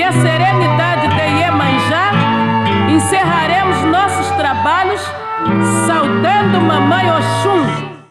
a serenidade de Iemanjá, encerraremos nossos trabalhos saudando Mamãe Oxum.